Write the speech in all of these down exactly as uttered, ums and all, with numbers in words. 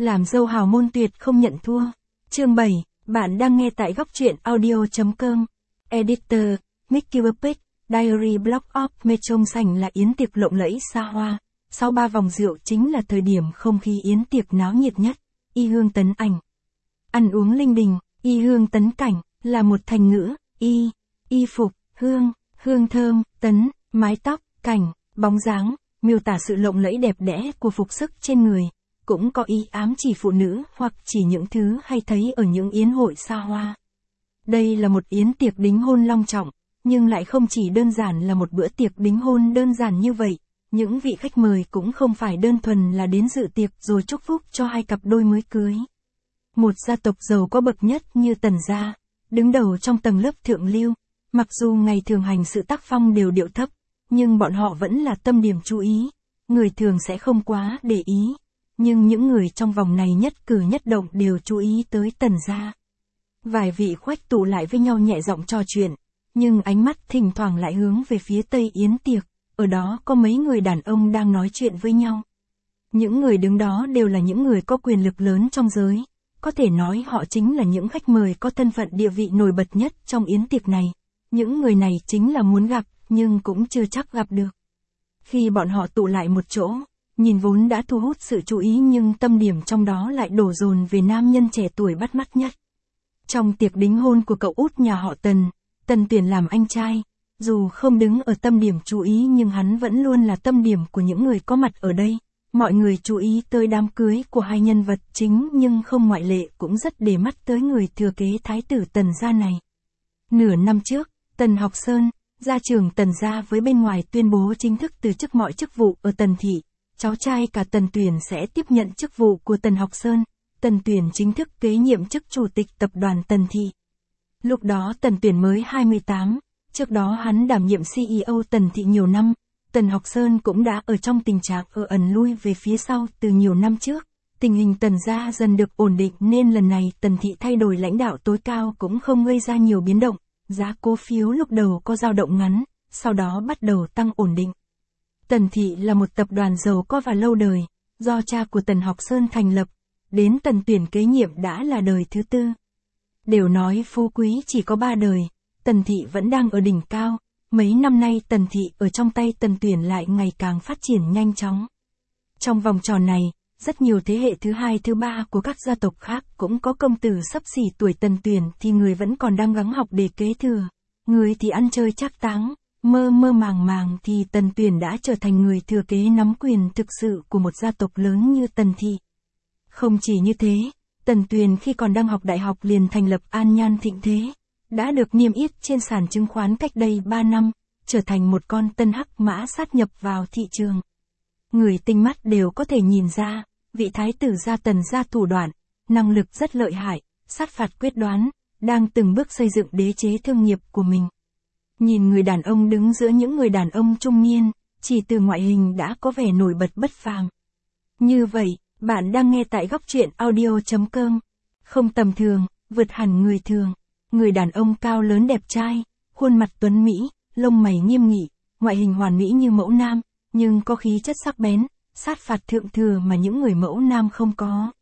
Làm dâu hào môn tuyệt không nhận thua. Chương bảy, bạn đang nghe tại góc truyện audio.com. Editor, Mickey Buppet, Diary Block of Metron sảnh là yến tiệc lộng lẫy xa hoa. Sau ba vòng rượu chính là thời điểm không khí yến tiệc náo nhiệt nhất. Y hương tấn ảnh. Ăn uống linh đình, y hương tấn cảnh, là một thành ngữ. Y, y phục, hương, hương thơm, tấn, mái tóc, cảnh, bóng dáng, miêu tả sự lộng lẫy đẹp đẽ của phục sức trên người. Cũng có ý ám chỉ phụ nữ hoặc chỉ những thứ hay thấy ở những yến hội xa hoa. Đây là một yến tiệc đính hôn long trọng, nhưng lại không chỉ đơn giản là một bữa tiệc đính hôn đơn giản như vậy. Những vị khách mời cũng không phải đơn thuần là đến dự tiệc rồi chúc phúc cho hai cặp đôi mới cưới. Một gia tộc giàu có bậc nhất như Tần gia, đứng đầu trong tầng lớp thượng lưu, mặc dù ngày thường hành sự tác phong đều điệu thấp, nhưng bọn họ vẫn là tâm điểm chú ý, người thường sẽ không quá để ý. Nhưng những người trong vòng này nhất cử nhất động đều chú ý tới Tần gia. Vài vị khoách tụ lại với nhau nhẹ giọng trò chuyện, nhưng ánh mắt thỉnh thoảng lại hướng về phía tây yến tiệc, ở đó có mấy người đàn ông đang nói chuyện với nhau. Những người đứng đó đều là những người có quyền lực lớn trong giới, có thể nói họ chính là những khách mời có thân phận địa vị nổi bật nhất trong yến tiệc này. Những người này chính là muốn gặp, nhưng cũng chưa chắc gặp được. Khi bọn họ tụ lại một chỗ, nhìn vốn đã thu hút sự chú ý nhưng tâm điểm trong đó lại đổ dồn về nam nhân trẻ tuổi bắt mắt nhất. Trong tiệc đính hôn của cậu út nhà họ Tần, Tần Tuyển làm anh trai, dù không đứng ở tâm điểm chú ý nhưng hắn vẫn luôn là tâm điểm của những người có mặt ở đây. Mọi người chú ý tới đám cưới của hai nhân vật chính nhưng không ngoại lệ cũng rất để mắt tới người thừa kế thái tử Tần gia này. Nửa năm trước, Tần Học Sơn, gia trưởng Tần gia với bên ngoài tuyên bố chính thức từ chức mọi chức vụ ở Tần thị. Cháu trai cả Tần Tuyển sẽ tiếp nhận chức vụ của Tần Học Sơn. Tần Tuyển chính thức kế nhiệm chức chủ tịch tập đoàn Tần thị. Lúc đó Tần Tuyển mới hai mươi tám, trước đó hắn đảm nhiệm xê e ô Tần thị nhiều năm. Tần Học Sơn cũng đã ở trong tình trạng ở ẩn lui về phía sau từ nhiều năm trước. Tình hình Tần gia dần được ổn định nên lần này Tần thị thay đổi lãnh đạo tối cao cũng không gây ra nhiều biến động. Giá cổ phiếu lúc đầu có dao động ngắn, sau đó bắt đầu tăng ổn định. Tần thị là một tập đoàn giàu có và lâu đời, do cha của Tần Học Sơn thành lập, đến Tần Tuyển kế nhiệm đã là đời thứ tư. Đều nói phú quý chỉ có ba đời, Tần thị vẫn đang ở đỉnh cao, mấy năm nay Tần thị ở trong tay Tần Tuyển lại ngày càng phát triển nhanh chóng. Trong vòng tròn này, rất nhiều thế hệ thứ hai thứ ba của các gia tộc khác cũng có công tử xấp xỉ tuổi Tần Tuyển thì người vẫn còn đang gắng học để kế thừa, người thì ăn chơi trác táng. Mơ mơ màng màng thì Tần Tuyển đã trở thành người thừa kế nắm quyền thực sự của một gia tộc lớn như Tần thị. Không chỉ như thế, Tần Tuyển khi còn đang học đại học liền thành lập An Nhan Thịnh Thế, đã được niêm yết trên sàn chứng khoán cách đây ba năm, trở thành một con tân hắc mã sát nhập vào thị trường. Người tinh mắt đều có thể nhìn ra, vị thái tử gia Tần gia thủ đoạn, năng lực rất lợi hại, sát phạt quyết đoán, đang từng bước xây dựng đế chế thương nghiệp của mình. Nhìn người đàn ông đứng giữa những người đàn ông trung niên, chỉ từ ngoại hình đã có vẻ nổi bật bất phàm. Như vậy, bạn đang nghe tại góc truyện audio.com. Không tầm thường, vượt hẳn người thường. Người đàn ông cao lớn đẹp trai, khuôn mặt tuấn mỹ, lông mày nghiêm nghị, ngoại hình hoàn mỹ như mẫu nam, nhưng có khí chất sắc bén, sát phạt thượng thừa mà những người mẫu nam không có.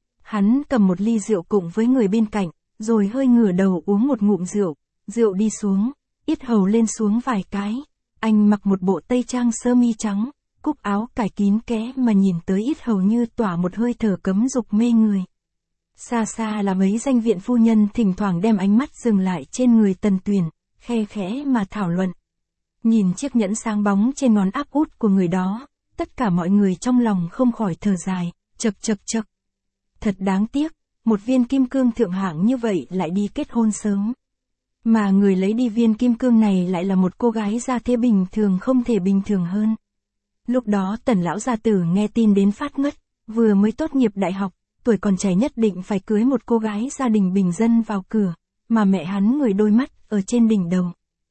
Hắn cầm một ly rượu cùng với người bên cạnh, rồi hơi ngửa đầu uống một ngụm rượu, rượu đi xuống. Yết hầu lên xuống vài cái, anh mặc một bộ tây trang sơ mi trắng, cúc áo cài kín kẽ mà nhìn tới yết hầu như tỏa một hơi thở cấm dục mê người. Xa xa là mấy danh viện phu nhân thỉnh thoảng đem ánh mắt dừng lại trên người Tần Tuyển, khe khẽ mà thảo luận. Nhìn chiếc nhẫn sáng bóng trên ngón áp út của người đó, tất cả mọi người trong lòng không khỏi thở dài, chậc chậc chậc. Thật đáng tiếc, một viên kim cương thượng hạng như vậy lại đi kết hôn sớm. Mà người lấy đi viên kim cương này lại là một cô gái gia thế bình thường không thể bình thường hơn. Lúc đó Tần lão gia tử nghe tin đến phát ngất, vừa mới tốt nghiệp đại học, tuổi còn trẻ nhất định phải cưới một cô gái gia đình bình dân vào cửa, mà mẹ hắn người đôi mắt ở trên đỉnh đầu.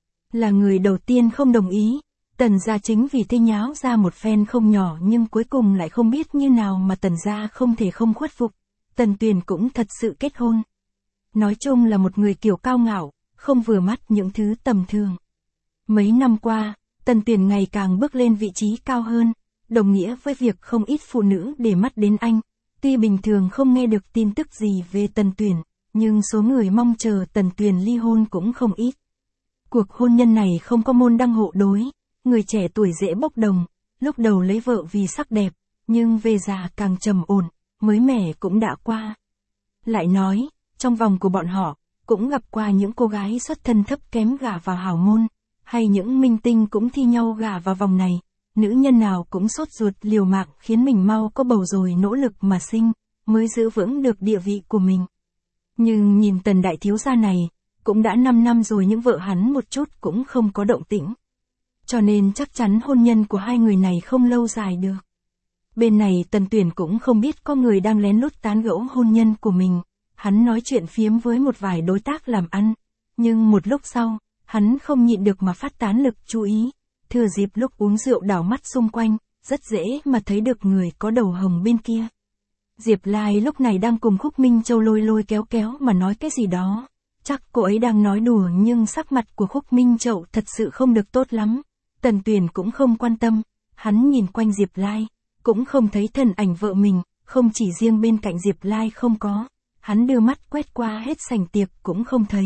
Là người đầu tiên không đồng ý, Tần gia chính vì thế nháo ra một phen không nhỏ nhưng cuối cùng lại không biết như nào mà Tần gia không thể không khuất phục. Tần Tuyển cũng thật sự kết hôn. Nói chung là một người kiểu cao ngạo, không vừa mắt những thứ tầm thường. Mấy năm qua, Tần Tuyển ngày càng bước lên vị trí cao hơn, đồng nghĩa với việc không ít phụ nữ để mắt đến anh. Tuy bình thường không nghe được tin tức gì về Tần Tuyền, nhưng số người mong chờ Tần Tuyền ly hôn cũng không ít. Cuộc hôn nhân này không có môn đăng hộ đối, người trẻ tuổi dễ bốc đồng, lúc đầu lấy vợ vì sắc đẹp, nhưng về già càng trầm ổn, mới mẻ cũng đã qua. Lại nói, trong vòng của bọn họ, cũng gặp qua những cô gái xuất thân thấp kém gả vào hào môn, hay những minh tinh cũng thi nhau gả vào vòng này, nữ nhân nào cũng sốt ruột liều mạng khiến mình mau có bầu rồi nỗ lực mà sinh, mới giữ vững được địa vị của mình. Nhưng nhìn Tần đại thiếu gia này, cũng đã năm năm rồi những vợ hắn một chút cũng không có động tĩnh. Cho nên chắc chắn hôn nhân của hai người này không lâu dài được. Bên này Tần Tuyển cũng không biết có người đang lén lút tán gẫu hôn nhân của mình, hắn nói chuyện phiếm với một vài đối tác làm ăn, nhưng một lúc sau, hắn không nhịn được mà phát tán lực chú ý, thừa dịp lúc uống rượu đảo mắt xung quanh, rất dễ mà thấy được người có đầu hồng bên kia. Diệp Lai lúc này đang cùng Khúc Minh Châu lôi lôi kéo kéo mà nói cái gì đó, chắc cô ấy đang nói đùa nhưng sắc mặt của Khúc Minh Châu thật sự không được tốt lắm. Tần Tuyền cũng không quan tâm, hắn nhìn quanh Diệp Lai, cũng không thấy thân ảnh vợ mình, không chỉ riêng bên cạnh Diệp Lai không có, hắn đưa mắt quét qua hết sảnh tiệc cũng không thấy.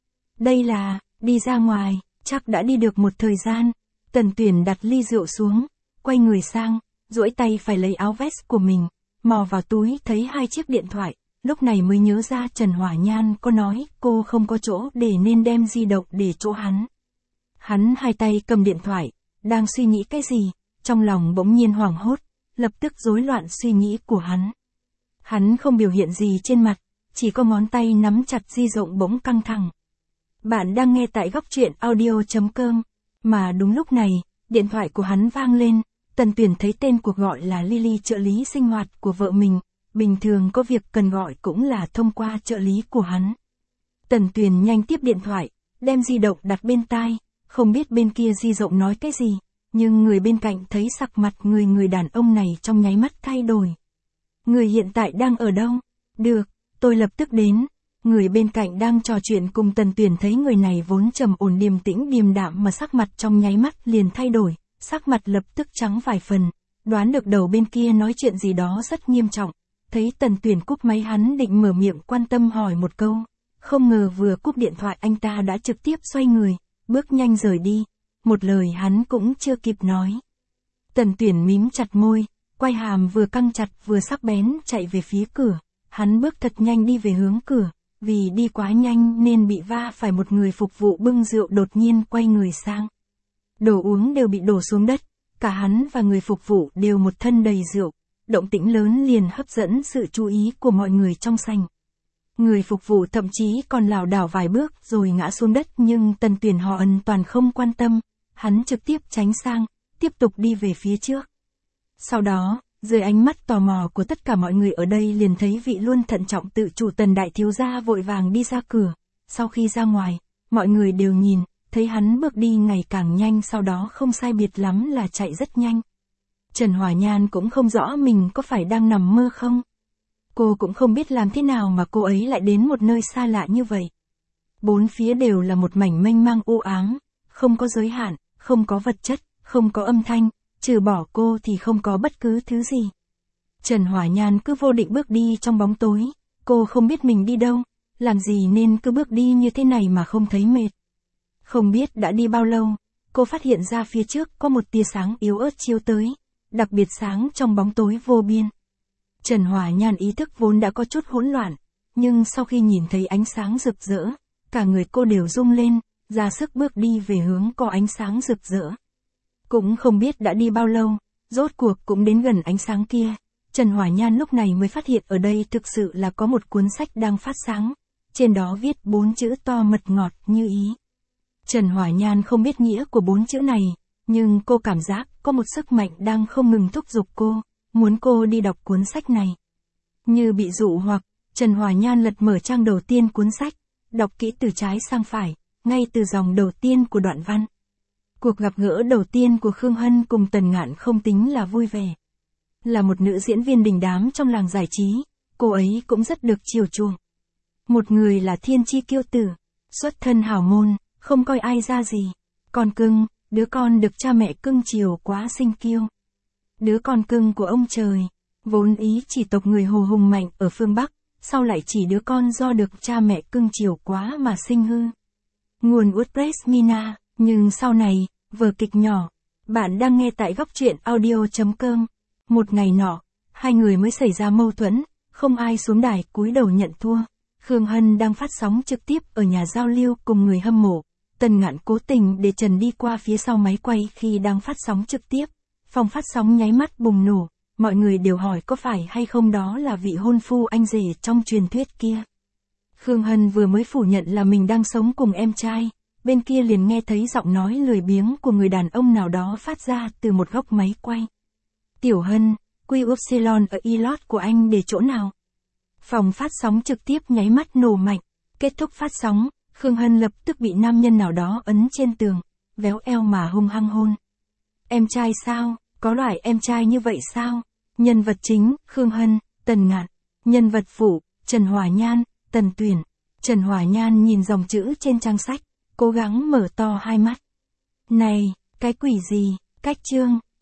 Đây là, đi ra ngoài, chắc đã đi được một thời gian. Tần Tuyền đặt ly rượu xuống, quay người sang, duỗi tay phải lấy áo vest của mình, mò vào túi thấy hai chiếc điện thoại, lúc này mới nhớ ra Trần Hỏa Nhan có nói cô không có chỗ để nên đem di động để chỗ hắn. Hắn hai tay cầm điện thoại, đang suy nghĩ cái gì, trong lòng bỗng nhiên hoảng hốt, lập tức rối loạn suy nghĩ của hắn. Hắn không biểu hiện gì trên mặt, chỉ có ngón tay nắm chặt di động bỗng căng thẳng. Bạn đang nghe tại góc truyện audio chấm com, mà đúng lúc này, điện thoại của hắn vang lên, Tần Tuyền thấy tên cuộc gọi là Lily, trợ lý sinh hoạt của vợ mình, bình thường có việc cần gọi cũng là thông qua trợ lý của hắn. Tần Tuyền nhanh tiếp điện thoại, đem di động đặt bên tai, không biết bên kia di động nói cái gì, nhưng người bên cạnh thấy sắc mặt người người đàn ông này trong nháy mắt thay đổi. Người hiện tại đang ở đâu? Được, tôi lập tức đến. Người bên cạnh đang trò chuyện cùng Tần Tuyền thấy người này vốn trầm ổn điềm tĩnh điềm đạm mà sắc mặt trong nháy mắt liền thay đổi, sắc mặt lập tức trắng vài phần, đoán được đầu bên kia nói chuyện gì đó rất nghiêm trọng. Thấy Tần Tuyền cúp máy hắn định mở miệng quan tâm hỏi một câu, không ngờ vừa cúp điện thoại anh ta đã trực tiếp xoay người, bước nhanh rời đi, một lời hắn cũng chưa kịp nói. Tần Tuyền mím chặt môi, quay hàm vừa căng chặt vừa sắc bén chạy về phía cửa, hắn bước thật nhanh đi về hướng cửa, vì đi quá nhanh nên bị va phải một người phục vụ bưng rượu đột nhiên quay người sang. Đồ uống đều bị đổ xuống đất, cả hắn và người phục vụ đều một thân đầy rượu, động tĩnh lớn liền hấp dẫn sự chú ý của mọi người trong sảnh. Người phục vụ thậm chí còn lảo đảo vài bước rồi ngã xuống đất nhưng Tần Tuyền hoàn toàn không quan tâm, hắn trực tiếp tránh sang, tiếp tục đi về phía trước. Sau đó, dưới ánh mắt tò mò của tất cả mọi người ở đây liền thấy vị luôn thận trọng tự chủ Tần đại thiếu gia vội vàng đi ra cửa, sau khi ra ngoài, mọi người đều nhìn, thấy hắn bước đi ngày càng nhanh sau đó không sai biệt lắm là chạy rất nhanh. Trần Hỏa Nhan cũng không rõ mình có phải đang nằm mơ không. Cô cũng không biết làm thế nào mà cô ấy lại đến một nơi xa lạ như vậy. Bốn phía đều là một mảnh mênh mang u ám, không có giới hạn, không có vật chất, không có âm thanh, trừ bỏ cô thì không có bất cứ thứ gì. Trần Hỏa Nhan cứ vô định bước đi trong bóng tối, cô không biết mình đi đâu, làm gì nên cứ bước đi như thế này mà không thấy mệt. Không biết đã đi bao lâu, cô phát hiện ra phía trước có một tia sáng yếu ớt chiếu tới, đặc biệt sáng trong bóng tối vô biên. Trần Hỏa Nhan ý thức vốn đã có chút hỗn loạn, nhưng sau khi nhìn thấy ánh sáng rực rỡ, cả người cô đều rung lên, ra sức bước đi về hướng có ánh sáng rực rỡ. Cũng không biết đã đi bao lâu, rốt cuộc cũng đến gần ánh sáng kia, Trần Hỏa Nhan lúc này mới phát hiện ở đây thực sự là có một cuốn sách đang phát sáng, trên đó viết bốn chữ to mật ngọt như ý. Trần Hỏa Nhan không biết nghĩa của bốn chữ này, nhưng cô cảm giác có một sức mạnh đang không ngừng thúc giục cô, muốn cô đi đọc cuốn sách này. Như bị dụ hoặc, Trần Hỏa Nhan lật mở trang đầu tiên cuốn sách, đọc kỹ từ trái sang phải, ngay từ dòng đầu tiên của đoạn văn. Cuộc gặp gỡ đầu tiên của Khương Hân cùng Tần Ngạn không tính là vui vẻ. Là một nữ diễn viên đình đám trong làng giải trí, cô ấy cũng rất được chiều chuộng. Một người là thiên chi kiêu tử, xuất thân hào môn, không coi ai ra gì. Con cưng, đứa con được cha mẹ cưng chiều quá sinh kiêu. Đứa con cưng của ông trời. Vốn ý chỉ tộc người Hồ hùng mạnh ở phương Bắc, sau lại chỉ đứa con do được cha mẹ cưng chiều quá mà sinh hư. Nguồn WordPress Mina, nhưng sau này, vở kịch nhỏ. Bạn đang nghe tại góc truyện audio.com. Một ngày nọ, hai người mới xảy ra mâu thuẫn, không ai xuống đài cúi đầu nhận thua. Khương Hân đang phát sóng trực tiếp ở nhà giao lưu cùng người hâm mộ. Tần Ngạn cố tình để Trần đi qua phía sau máy quay khi đang phát sóng trực tiếp. Phòng phát sóng nháy mắt bùng nổ, mọi người đều hỏi có phải hay không đó là vị hôn phu anh rể trong truyền thuyết kia. Khương Hân vừa mới phủ nhận là mình đang sống cùng em trai, bên kia liền nghe thấy giọng nói lười biếng của người đàn ông nào đó phát ra từ một góc máy quay. Tiểu Hân, quy upsilon ở Elot của anh để chỗ nào? Phòng phát sóng trực tiếp nháy mắt nổ mạnh, kết thúc phát sóng, Khương Hân lập tức bị nam nhân nào đó ấn trên tường, véo eo mà hung hăng hôn. Em trai sao, có loại em trai như vậy sao? Nhân vật chính, Khương Hân, Tần Ngạn. Nhân vật phụ, Trần Hòa Nhan, Tần Tuyển. Trần Hòa Nhan nhìn dòng chữ trên trang sách, cố gắng mở to hai mắt. Này, cái quỷ gì, cách chương.